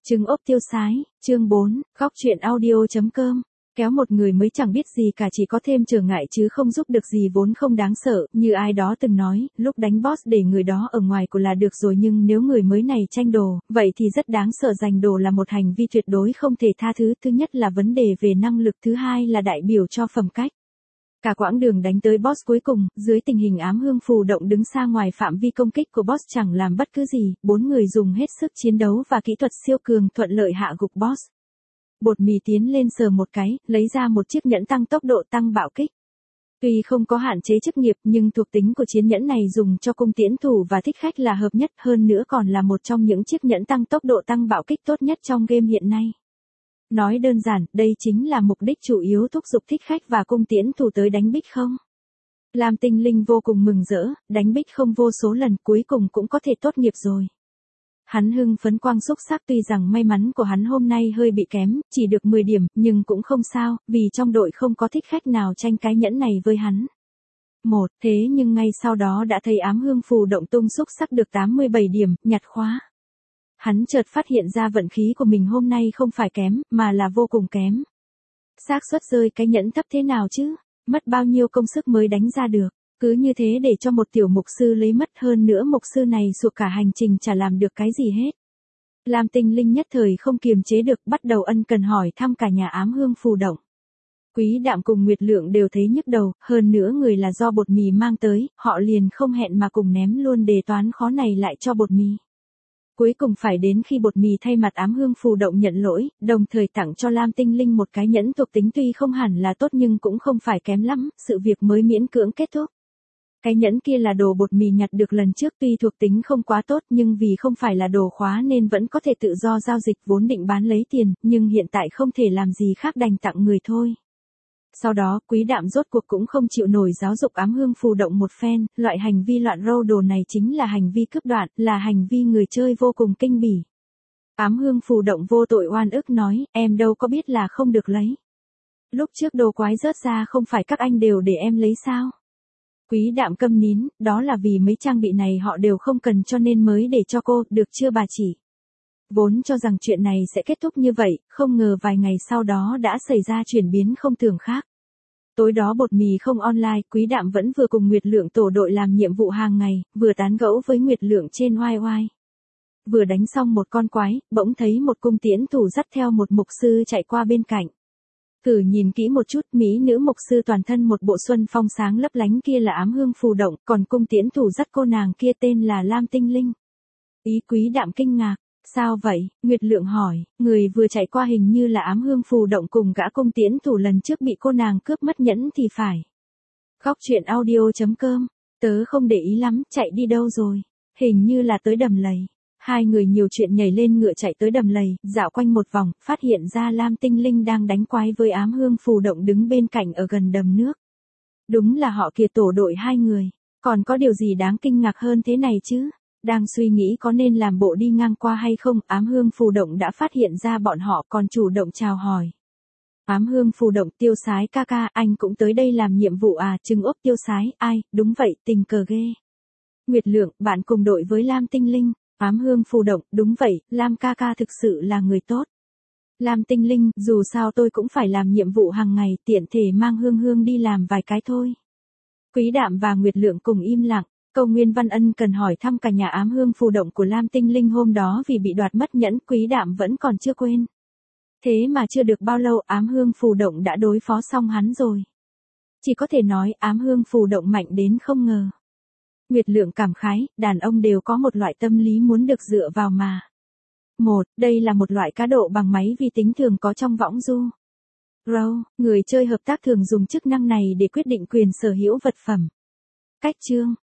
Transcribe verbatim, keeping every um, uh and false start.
Trứng ốp tiêu sái, chương bốn, góc truyện audio.com. Kéo một người mới chẳng biết gì cả chỉ có thêm trở ngại chứ không giúp được gì vốn không đáng sợ, như ai đó từng nói, lúc đánh boss để người đó ở ngoài của là được rồi nhưng nếu người mới này tranh đồ, vậy thì rất đáng sợ. Giành đồ là một hành vi tuyệt đối không thể tha thứ, thứ nhất là vấn đề về năng lực, thứ hai là đại biểu cho phẩm cách. Cả quãng đường đánh tới boss cuối cùng, dưới tình hình ám hương phù động đứng xa ngoài phạm vi công kích của boss chẳng làm bất cứ gì, bốn người dùng hết sức chiến đấu và kỹ thuật siêu cường thuận lợi hạ gục boss. Bột mì tiến lên sờ một cái, lấy ra một chiếc nhẫn tăng tốc độ tăng bạo kích. Tuy không có hạn chế chức nghiệp nhưng thuộc tính của chiến nhẫn này dùng cho cung tiễn thủ và thích khách là hợp nhất, hơn nữa còn là một trong những chiếc nhẫn tăng tốc độ tăng bạo kích tốt nhất trong game hiện nay. Nói đơn giản, đây chính là mục đích chủ yếu thúc giục thích khách và cung tiễn thủ tới đánh bích không. Lam Tinh Linh vô cùng mừng rỡ, đánh bích không vô số lần cuối cùng cũng có thể tốt nghiệp rồi. Hắn hưng phấn quang xúc sắc, tuy rằng may mắn của hắn hôm nay hơi bị kém, chỉ được mười điểm, nhưng cũng không sao, vì trong đội không có thích khách nào tranh cái nhẫn này với hắn. Một, thế nhưng ngay sau đó đã thấy ám hương phù động tung xúc sắc được tám mươi bảy điểm, nhặt khóa. Hắn chợt phát hiện ra vận khí của mình hôm nay không phải kém, mà là vô cùng kém. Xác suất rơi cái nhẫn thấp thế nào chứ, mất bao nhiêu công sức mới đánh ra được. Cứ như thế để cho một tiểu mục sư lấy mất, hơn nữa mục sư này suốt cả hành trình chả làm được cái gì hết. Lam Tinh Linh nhất thời không kiềm chế được, bắt đầu ân cần hỏi thăm cả nhà ám hương phù động. Quý Đạm cùng Nguyệt Lượng đều thấy nhức đầu, hơn nữa người là do bột mì mang tới, họ liền không hẹn mà cùng ném luôn đề toán khó này lại cho bột mì. Cuối cùng phải đến khi bột mì thay mặt ám hương phù động nhận lỗi, đồng thời tặng cho Lam Tinh Linh một cái nhẫn thuộc tính tuy không hẳn là tốt nhưng cũng không phải kém lắm, sự việc mới miễn cưỡng kết thúc. Cái nhẫn kia là đồ bột mì nhặt được lần trước, tuy thuộc tính không quá tốt nhưng vì không phải là đồ khóa nên vẫn có thể tự do giao dịch, vốn định bán lấy tiền, nhưng hiện tại không thể làm gì khác đành tặng người thôi. Sau đó, Quý Đạm rốt cuộc cũng không chịu nổi giáo dục ám hương phù động một phen, loại hành vi loạn râu đồ này chính là hành vi cướp đoạt, là hành vi người chơi vô cùng kinh bỉ. Ám hương phù động vô tội oan ức nói, em đâu có biết là không được lấy. Lúc trước đồ quái rớt ra không phải các anh đều để em lấy sao? Quý Đạm câm nín, đó là vì mấy trang bị này họ đều không cần cho nên mới để cho cô, được chưa bà chỉ. Vốn cho rằng chuyện này sẽ kết thúc như vậy, không ngờ vài ngày sau đó đã xảy ra chuyển biến không tưởng khác. Tối đó bột mì không online, Quý Đạm vẫn vừa cùng Nguyệt Lượng tổ đội làm nhiệm vụ hàng ngày, vừa tán gẫu với Nguyệt Lượng trên oai oai. Vừa đánh xong một con quái, bỗng thấy một cung tiễn thủ dắt theo một mục sư chạy qua bên cạnh. Thử nhìn kỹ một chút, mỹ nữ mục sư toàn thân một bộ xuân phong sáng lấp lánh kia là ám hương phù động, còn cung tiễn thủ dắt cô nàng kia tên là Lam Tinh Linh. Ý Quý Đạm kinh ngạc, sao vậy? Nguyệt Lượng hỏi, người vừa chạy qua hình như là ám hương phù động cùng gã cung tiễn thủ lần trước bị cô nàng cướp mất nhẫn thì phải. Góc truyện audio.com, tớ không để ý lắm, chạy đi đâu rồi? Hình như là tới đầm lầy. Hai người nhiều chuyện nhảy lên ngựa chạy tới đầm lầy, dạo quanh một vòng, phát hiện ra Lam Tinh Linh đang đánh quái với ám hương phù động đứng bên cạnh ở gần đầm nước. Đúng là họ kia tổ đội hai người, còn có điều gì đáng kinh ngạc hơn thế này chứ? Đang suy nghĩ có nên làm bộ đi ngang qua hay không, ám hương phù động đã phát hiện ra bọn họ còn chủ động chào hỏi. Ám hương phù động, Tiêu Sái ca ca, anh cũng tới đây làm nhiệm vụ à? Trứng ốp Tiêu Sái, ai, đúng vậy, tình cờ ghê. Nguyệt Lượng, bạn cùng đội với Lam Tinh Linh. Ám hương phù động, đúng vậy, Lam ca ca thực sự là người tốt. Lam Tinh Linh, dù sao tôi cũng phải làm nhiệm vụ hàng ngày, tiện thể mang hương hương đi làm vài cái thôi. Quý Đạm và Nguyệt Lượng cùng im lặng. Câu Nguyên Văn ân cần hỏi thăm cả nhà ám hương phù động của Lam Tinh Linh hôm đó vì bị đoạt mất nhẫn, Quý Đạm vẫn còn chưa quên. Thế mà chưa được bao lâu ám hương phù động đã đối phó xong hắn rồi. Chỉ có thể nói ám hương phù động mạnh đến không ngờ. Nguyệt Lượng cảm khái, đàn ông đều có một loại tâm lý muốn được dựa vào mà. Một, đây là một loại cá độ bằng máy vi tính thường có trong võng du. Row, người chơi hợp tác thường dùng chức năng này để quyết định quyền sở hữu vật phẩm. Cách chương,